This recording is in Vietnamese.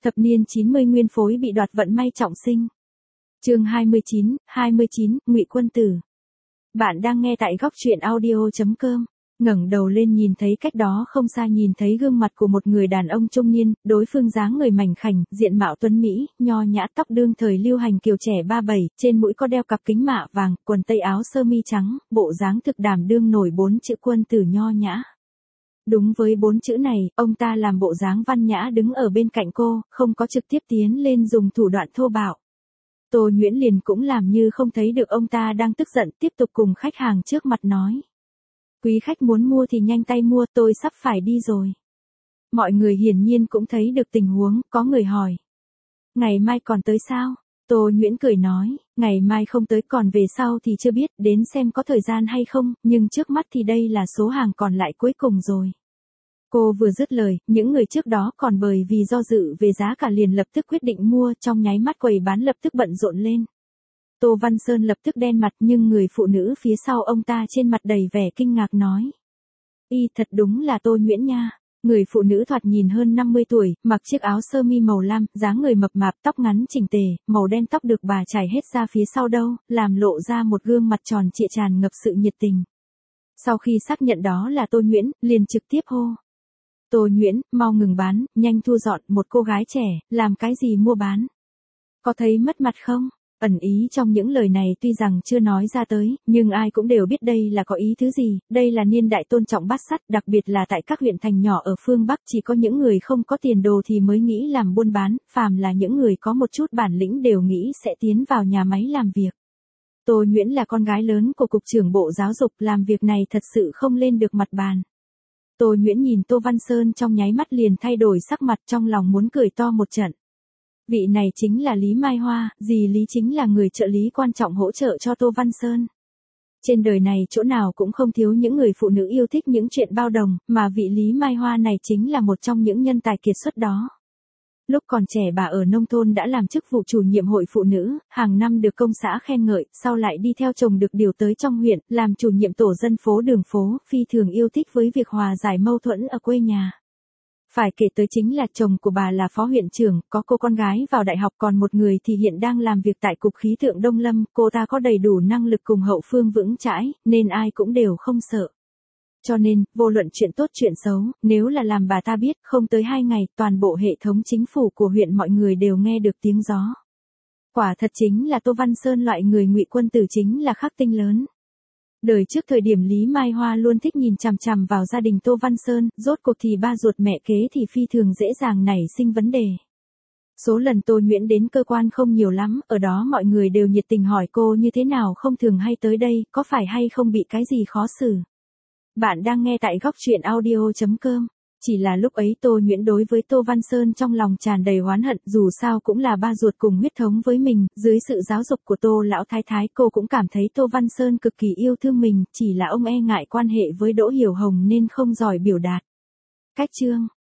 Thập niên 90 nguyên phối bị đoạt vận may trọng sinh. Chương 29, Ngụy Quân Tử. Bạn đang nghe tại góc truyện audio.com. Ngẩng đầu lên nhìn thấy cách đó không xa, nhìn thấy gương mặt của một người đàn ông trung niên, đối phương dáng người mảnh khảnh, diện mạo tuấn mỹ, nho nhã, tóc đương thời lưu hành kiểu trẻ 37, trên mũi có đeo cặp kính mạ vàng, quần tây áo sơ mi trắng, bộ dáng thực đảm đương nổi 4 chữ Quân Tử nho nhã. Đúng với 4 chữ này, ông ta làm bộ dáng văn nhã đứng ở bên cạnh cô, không có trực tiếp tiến lên dùng thủ đoạn thô bạo. Tô Nhuyễn liền cũng làm như không thấy được ông ta đang tức giận, tiếp tục cùng khách hàng trước mặt nói. Quý khách muốn mua thì nhanh tay mua, tôi sắp phải đi rồi. Mọi người hiển nhiên cũng thấy được tình huống, có người hỏi. Ngày mai còn tới sao? Tô Nhuyễn cười nói, ngày mai không tới, còn về sau thì chưa biết, đến xem có thời gian hay không, nhưng trước mắt thì đây là số hàng còn lại cuối cùng rồi. Cô vừa dứt lời, những người trước đó còn bởi vì do dự về giá cả liền lập tức quyết định mua, trong nháy mắt quầy bán lập tức bận rộn lên. Tô Văn Sơn lập tức đen mặt, nhưng người phụ nữ phía sau ông ta trên mặt đầy vẻ kinh ngạc nói. Thật đúng là Tô Nhuyễn nha. Người phụ nữ thoạt nhìn hơn 50 tuổi, mặc chiếc áo sơ mi màu lam, dáng người mập mạp, tóc ngắn chỉnh tề, màu đen tóc được bà trải hết ra phía sau đâu, làm lộ ra một gương mặt tròn trịa tràn ngập sự nhiệt tình. Sau khi xác nhận đó là Tô Nhuyễn, liền trực tiếp hô. Tô Nhuyễn, mau ngừng bán, nhanh thu dọn, một cô gái trẻ, làm cái gì mua bán? Có thấy mất mặt không? Ẩn ý trong những lời này tuy rằng chưa nói ra tới, nhưng ai cũng đều biết đây là có ý thứ gì, đây là niên đại tôn trọng bát sắt, đặc biệt là tại các huyện thành nhỏ ở phương Bắc, chỉ có những người không có tiền đồ thì mới nghĩ làm buôn bán, phàm là những người có một chút bản lĩnh đều nghĩ sẽ tiến vào nhà máy làm việc. Tô Nhuyễn là con gái lớn của cục trưởng Bộ Giáo dục, làm việc này thật sự không lên được mặt bàn. Tô Nhuyễn nhìn Tô Văn Sơn trong nháy mắt liền thay đổi sắc mặt, trong lòng muốn cười to một trận. Vị này chính là Lý Mai Hoa, dì Lý chính là người trợ lý quan trọng hỗ trợ cho Tô Văn Sơn. Trên đời này chỗ nào cũng không thiếu những người phụ nữ yêu thích những chuyện bao đồng, mà vị Lý Mai Hoa này chính là một trong những nhân tài kiệt xuất đó. Lúc còn trẻ bà ở nông thôn đã làm chức vụ chủ nhiệm hội phụ nữ, hàng năm được công xã khen ngợi, sau lại đi theo chồng được điều tới trong huyện, làm chủ nhiệm tổ dân phố đường phố, phi thường yêu thích với việc hòa giải mâu thuẫn ở quê nhà. Phải kể tới chính là chồng của bà là phó huyện trưởng, có cô con gái vào đại học, còn một người thì hiện đang làm việc tại Cục Khí tượng Đông Lâm, cô ta có đầy đủ năng lực cùng hậu phương vững chãi, nên ai cũng đều không sợ. Cho nên, vô luận chuyện tốt chuyện xấu, nếu là làm bà ta biết, không tới 2 ngày, toàn bộ hệ thống chính phủ của huyện mọi người đều nghe được tiếng gió. Quả thật chính là Tô Văn Sơn loại người Ngụy Quân Tử chính là khắc tinh lớn. Đời trước thời điểm Lý Mai Hoa luôn thích nhìn chằm chằm vào gia đình Tô Văn Sơn, rốt cuộc thì ba ruột mẹ kế thì phi thường dễ dàng nảy sinh vấn đề. Số lần Tô Nhuyễn đến cơ quan không nhiều lắm, ở đó mọi người đều nhiệt tình hỏi cô như thế nào không thường hay tới đây, có phải hay không bị cái gì khó xử. Bạn đang nghe tại góc truyện audio.com. Chỉ là lúc ấy Tô Nhuyễn đối với Tô Văn Sơn trong lòng tràn đầy oán hận, dù sao cũng là ba ruột cùng huyết thống với mình, dưới sự giáo dục của Tô lão thái thái cô cũng cảm thấy Tô Văn Sơn cực kỳ yêu thương mình, chỉ là ông e ngại quan hệ với Đỗ Hiểu Hồng nên không giỏi biểu đạt. Cách chương